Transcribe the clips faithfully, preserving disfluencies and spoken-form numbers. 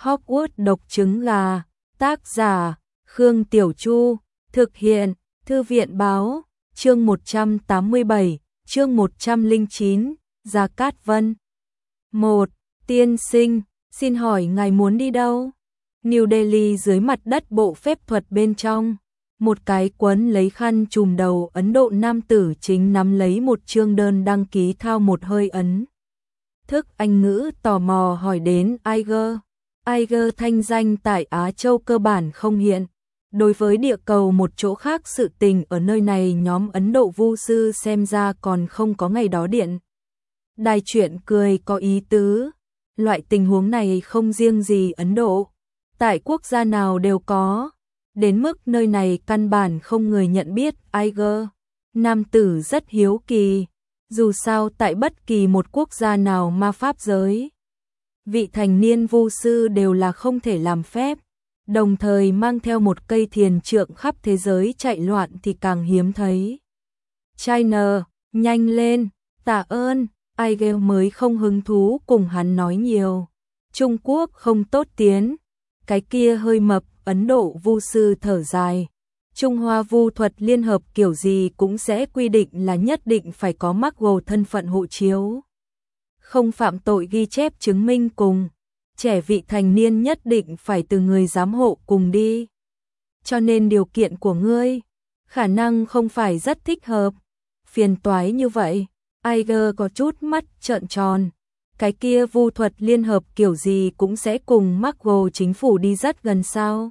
Hogwarts độc trứng gà, tác giả, Khương Tiểu Chu, thực hiện, Thư viện báo, chương một trăm tám mươi bảy, chương một trăm lẻ chín, Gia Cát Vân. một. Tiên sinh, xin hỏi ngài muốn đi đâu? New Delhi dưới mặt đất bộ phép thuật bên trong. Một cái quấn lấy khăn trùm đầu Ấn Độ nam tử chính nắm lấy một chương đơn đăng ký thao một hơi ấn. Thức Anh ngữ tò mò hỏi đến Iger. Iger thanh danh tại Á Châu cơ bản không hiện. Đối với địa cầu một chỗ khác sự tình ở nơi này nhóm Ấn Độ vu sư xem ra còn không có ngày đó điện. Đài chuyện cười có ý tứ. Loại tình huống này không riêng gì Ấn Độ. Tại quốc gia nào đều có. Đến mức nơi này căn bản không người nhận biết Iger. Nam tử rất hiếu kỳ. Dù sao tại bất kỳ một quốc gia nào ma pháp giới, vị thành niên vu sư đều là không thể làm phép. Đồng thời mang theo một cây thiền trượng khắp thế giới chạy loạn thì càng hiếm thấy. China, nhanh lên, tạ ơn, Iger mới không hứng thú cùng hắn nói nhiều. Trung Quốc không tốt tiến, cái kia hơi mập. Ấn Độ vu sư thở dài. Trung Hoa vu thuật liên hợp kiểu gì cũng sẽ quy định là nhất định phải có mác gồ thân phận hộ chiếu. Không phạm tội ghi chép chứng minh cùng. Trẻ vị thành niên nhất định phải từ người giám hộ cùng đi. Cho nên điều kiện của ngươi khả năng không phải rất thích hợp. Phiền toái như vậy. Iger có chút mắt trợn tròn. Cái kia vu thuật liên hợp kiểu gì cũng sẽ cùng Margo chính phủ đi rất gần sao?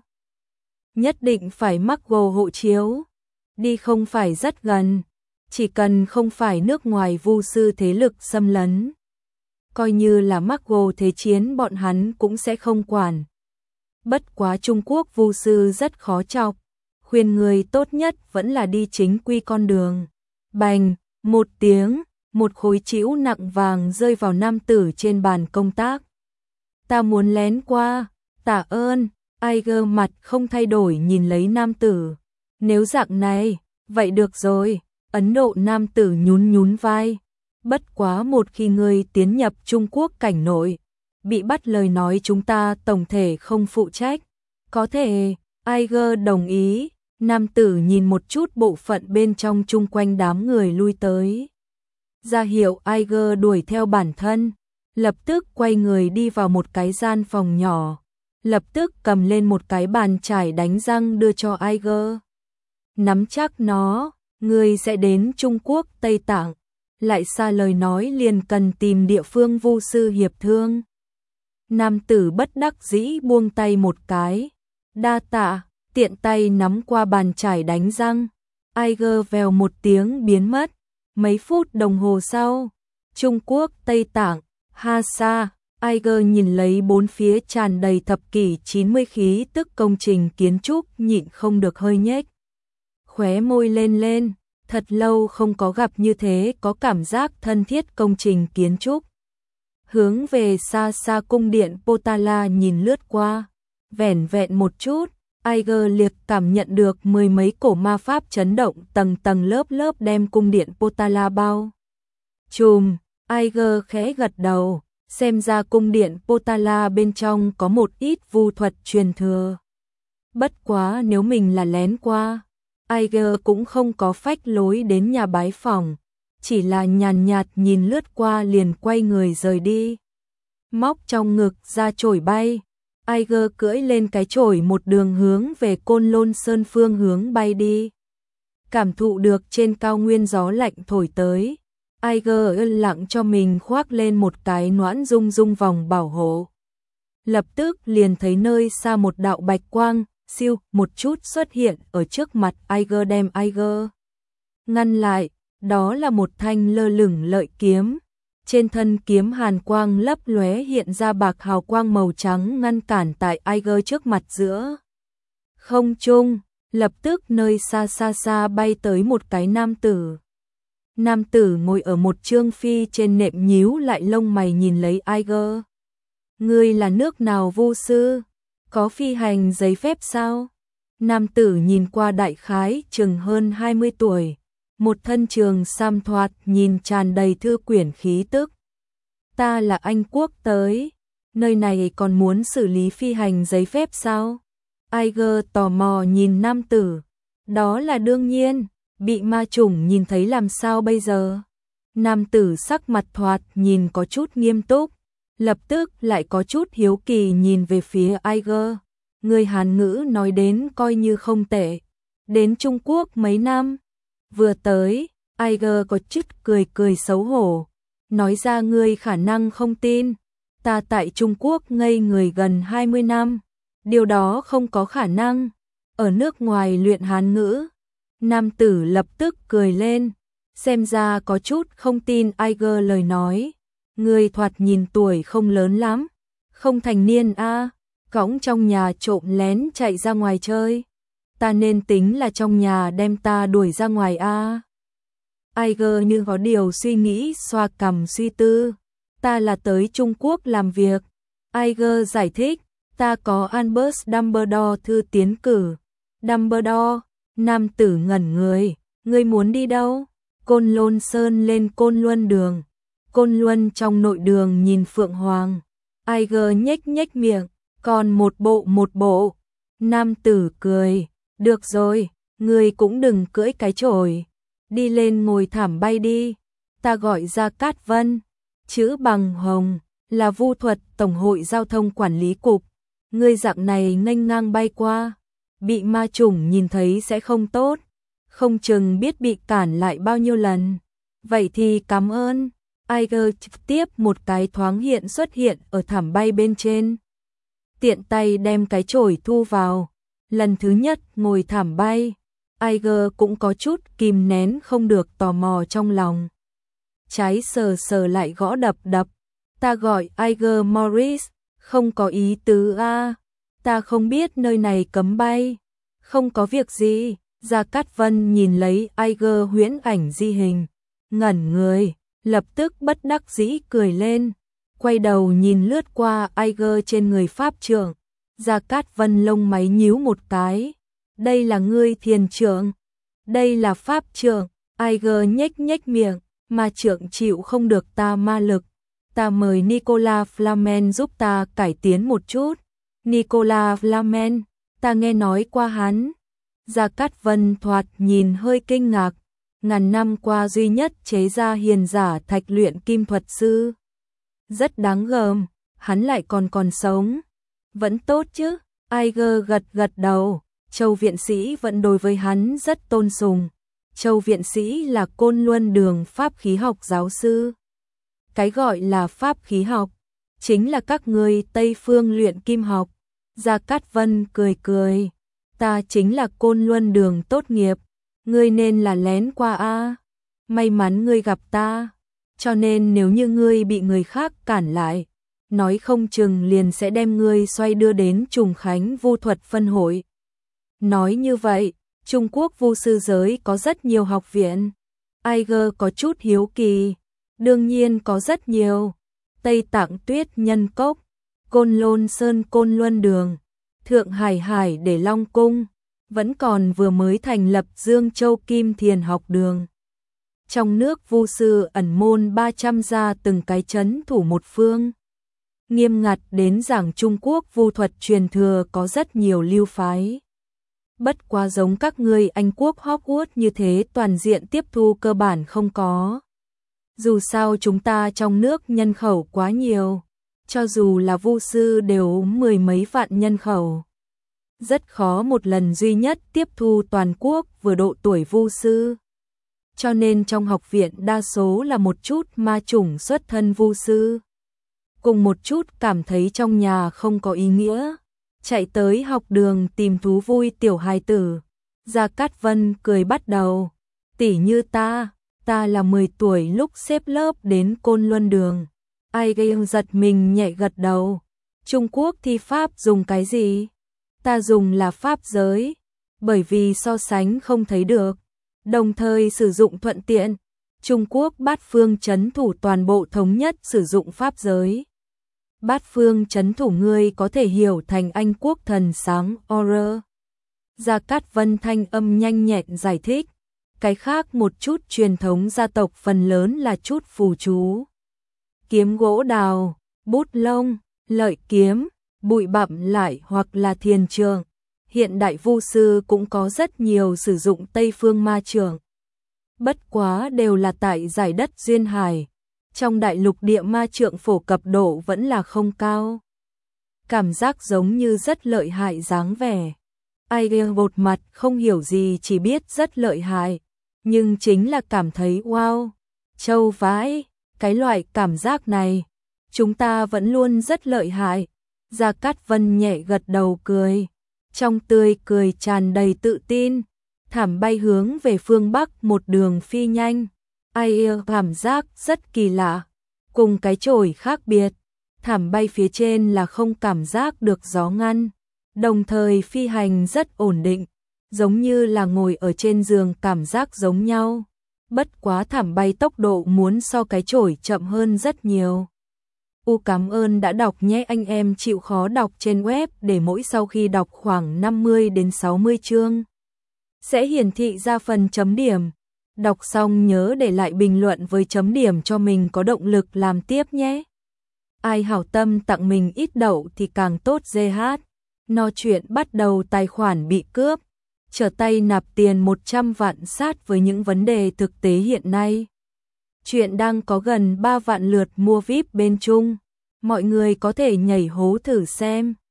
Nhất định phải Margo hộ chiếu. Đi không phải rất gần. Chỉ cần không phải nước ngoài vu sư thế lực xâm lấn. Coi như là Margo thế chiến bọn hắn cũng sẽ không quản. Bất quá Trung Quốc vu sư rất khó chọc. Khuyên người tốt nhất vẫn là đi chính quy con đường. Bành, một tiếng. Một khối chĩu nặng vàng rơi vào nam tử trên bàn công tác. Ta muốn lén qua, tạ ơn, Iger mặt không thay đổi nhìn lấy nam tử. Nếu dạng này, vậy được rồi, Ấn Độ nam tử nhún nhún vai. Bất quá một khi ngươi tiến nhập Trung Quốc cảnh nội, bị bắt lời nói chúng ta tổng thể không phụ trách. Có thể, Iger đồng ý, nam tử nhìn một chút bộ phận bên trong chung quanh đám người lui tới. Ra hiệu Iger đuổi theo bản thân, lập tức quay người đi vào một cái gian phòng nhỏ, lập tức cầm lên một cái bàn chải đánh răng đưa cho Iger. Nắm chắc nó, ngươi sẽ đến Trung Quốc Tây Tạng, lại xa lời nói liền cần tìm địa phương vu sư hiệp thương. Nam tử bất đắc dĩ buông tay một cái, đa tạ, tiện tay nắm qua bàn chải đánh răng. Iger vèo một tiếng biến mất. Mấy phút đồng hồ sau, Trung Quốc Tây Tạng, Ha Sa, Iger nhìn lấy bốn phía tràn đầy thập kỷ chín mươi khí tức công trình kiến trúc nhịn không được hơi nhếch. Khóe môi lên lên, thật lâu không có gặp như thế có cảm giác thân thiết công trình kiến trúc. Hướng về xa xa cung điện Potala nhìn lướt qua, vẻn vẹn một chút. Iger liệt cảm nhận được mười mấy cổ ma pháp chấn động tầng tầng lớp lớp đem cung điện Potala bao trùm. Iger khẽ gật đầu, xem ra cung điện Potala bên trong có một ít vu thuật truyền thừa. Bất quá nếu mình là lén qua, Iger cũng không có phách lối đến nhà bái phỏng, chỉ là nhàn nhạt nhìn lướt qua liền quay người rời đi. Móc trong ngực ra chổi bay. Iger cưỡi lên cái chổi một đường hướng về Côn Lôn Sơn phương hướng bay đi. Cảm thụ được trên cao nguyên gió lạnh thổi tới, Iger yên lặng cho mình khoác lên một cái noãn rung rung vòng bảo hộ. Lập tức liền thấy nơi xa một đạo bạch quang, siêu một chút xuất hiện ở trước mặt Iger đem Iger ngăn lại, đó là một thanh lơ lửng lợi kiếm. Trên thân kiếm hàn quang lấp lóe hiện ra bạc hào quang màu trắng ngăn cản tại Iger trước mặt giữa. Không trung, lập tức nơi xa xa xa bay tới một cái nam tử. Nam tử ngồi ở một trương phi trên nệm nhíu lại lông mày nhìn lấy Iger. Ngươi là nước nào vu sư? Có phi hành giấy phép sao? Nam tử nhìn qua đại khái chừng hơn hai mươi tuổi. Một thân trường sam thoạt nhìn tràn đầy thư quyển khí tức. Ta là Anh quốc tới. Nơi này còn muốn xử lý phi hành giấy phép sao? Iger tò mò nhìn nam tử. Đó là đương nhiên, bị ma chủng nhìn thấy làm sao bây giờ? Nam tử sắc mặt thoạt nhìn có chút nghiêm túc, lập tức lại có chút hiếu kỳ nhìn về phía Iger. Người Hán ngữ nói đến coi như không tệ. Đến Trung Quốc mấy năm? Vừa tới, Iger có chút cười cười xấu hổ. Nói ra ngươi khả năng không tin. Ta tại Trung Quốc ngây người gần hai mươi năm. Điều đó không có khả năng. Ở nước ngoài luyện Hán ngữ. Nam tử lập tức cười lên. Xem ra có chút không tin Iger lời nói. Ngươi thoạt nhìn tuổi không lớn lắm. Không thành niên a à, cõng trong nhà trộm lén chạy ra ngoài chơi. Ta nên tính là trong nhà đem ta đuổi ra ngoài a à. Iger như có điều suy nghĩ xoa cằm suy tư. Ta là tới Trung Quốc làm việc. Iger giải thích. Ta có Albus Dumbledore thư tiến cử. Dumbledore, nam tử ngẩn người. Ngươi muốn đi đâu? Côn Lôn Sơn lên Côn Luân Đường. Côn Luân trong nội đường nhìn Phượng Hoàng. Iger nhếch nhếch miệng. Còn một bộ một bộ. Nam tử cười. Được rồi, ngươi cũng đừng cưỡi cái chổi. Đi lên ngồi thảm bay đi. Ta gọi Gia Cát Vân. Chữ bằng hồng. Là vu thuật Tổng hội Giao thông Quản lý Cục. Ngươi dạng này nghênh ngang bay qua. Bị ma chủng nhìn thấy sẽ không tốt. Không chừng biết bị cản lại bao nhiêu lần. Vậy thì cảm ơn. Iger trực tiếp một cái thoáng hiện xuất hiện ở thảm bay bên trên. Tiện tay đem cái chổi thu vào. Lần thứ nhất ngồi thảm bay, Iger cũng có chút kìm nén không được tò mò trong lòng. Trái sờ sờ lại gõ đập đập. Ta gọi Iger Morris, không có ý tứ a. À. Ta không biết nơi này cấm bay. Không có việc gì. Gia Cát Vân nhìn lấy Iger huyễn ảnh di hình, ngẩn người, lập tức bất đắc dĩ cười lên, quay đầu nhìn lướt qua Iger trên người pháp trưởng. Gia Cát Vân lông máy nhíu một cái. Đây là ngươi thiền trưởng. Đây là pháp trưởng. Iger nhếch nhếch miệng. Ma trưởng chịu không được ta ma lực. Ta mời Nicolas Flamel giúp ta cải tiến một chút. Nicolas Flamel, ta nghe nói qua hắn. Gia Cát Vân thoạt nhìn hơi kinh ngạc. Ngàn năm qua duy nhất chế ra hiền giả thạch luyện kim thuật sư. Rất đáng gờm, hắn lại còn còn sống. Vẫn tốt chứ? Iger gật gật đầu. Châu viện sĩ vẫn đối với hắn rất tôn sùng. Châu viện sĩ là Côn Luân Đường pháp khí học giáo sư. Cái gọi là pháp khí học chính là các ngươi Tây phương luyện kim học. Gia Cát Vân cười cười. Ta chính là Côn Luân Đường tốt nghiệp. Ngươi nên là lén qua a. May mắn ngươi gặp ta. Cho nên nếu như ngươi bị người khác cản lại, nói không chừng liền sẽ đem ngươi xoay đưa đến Trùng Khánh vu thuật phân hội. Nói như vậy, Trung Quốc vu sư giới có rất nhiều học viện. Iger có chút hiếu kỳ. Đương nhiên có rất nhiều. Tây Tạng Tuyết Nhân Cốc, Côn Lôn Sơn Côn Luân Đường, Thượng Hải Hải để Long Cung, vẫn còn vừa mới thành lập Dương Châu Kim Thiền học đường. Trong nước vu sư ẩn môn ba trăm gia từng cái trấn thủ một phương. Nghiêm ngặt đến giảng Trung Quốc vu thuật truyền thừa có rất nhiều lưu phái. Bất quá giống các ngươi Anh quốc Hogwarts như thế toàn diện tiếp thu cơ bản không có. Dù sao chúng ta trong nước nhân khẩu quá nhiều, cho dù là vu sư đều mười mấy vạn nhân khẩu. Rất khó một lần duy nhất tiếp thu toàn quốc vừa độ tuổi vu sư. Cho nên trong học viện đa số là một chút ma chủng xuất thân vu sư. Cùng một chút cảm thấy trong nhà không có ý nghĩa. Chạy tới học đường tìm thú vui tiểu hài tử. Gia Cát Vân cười bắt đầu. Tỷ như ta, ta là mười tuổi lúc xếp lớp đến Côn Luân Đường. Ai gây giật mình nhẹ gật đầu. Trung Quốc thi pháp dùng cái gì? Ta dùng là pháp giới. Bởi vì so sánh không thấy được. Đồng thời sử dụng thuận tiện. Trung Quốc bát phương trấn thủ toàn bộ thống nhất sử dụng pháp giới. Bát phương trấn thủ ngươi có thể hiểu thành Anh quốc thần sáng Aura. Gia Cát Vân thanh âm nhanh nhẹn giải thích. Cái khác một chút truyền thống gia tộc phần lớn là chút phù chú. Kiếm gỗ đào, bút lông, lợi kiếm, bụi bặm lại hoặc là thiền trường. Hiện đại vu sư cũng có rất nhiều sử dụng Tây phương ma trường. Bất quá đều là tại giải đất duyên hải. Trong đại lục địa ma trượng phổ cập độ vẫn là không cao. Cảm giác giống như rất lợi hại dáng vẻ. Ai bột mặt không hiểu gì chỉ biết rất lợi hại. Nhưng chính là cảm thấy wow, châu vãi, cái loại cảm giác này. Chúng ta vẫn luôn rất lợi hại. Gia Cát Vân nhẹ gật đầu cười. Trong tươi cười tràn đầy tự tin. Thảm bay hướng về phương Bắc một đường phi nhanh. Ai cảm giác rất kỳ lạ. Cùng cái chổi khác biệt. Thảm bay phía trên là không cảm giác được gió ngăn. Đồng thời phi hành rất ổn định. Giống như là ngồi ở trên giường cảm giác giống nhau. Bất quá thảm bay tốc độ muốn so cái chổi chậm hơn rất nhiều. U cảm ơn đã đọc nhé, anh em chịu khó đọc trên web để mỗi sau khi đọc khoảng năm mươi đến sáu mươi chương sẽ hiển thị ra phần chấm điểm. Đọc xong nhớ để lại bình luận với chấm điểm cho mình có động lực làm tiếp nhé. Ai hảo tâm tặng mình ít đậu thì càng tốt. giê hát. No chuyện bắt đầu tài khoản bị cướp. Trở tay nạp tiền một trăm vạn sát với những vấn đề thực tế hiện nay. Chuyện đang có gần ba vạn lượt mua víp bên Trung. Mọi người có thể nhảy hố thử xem.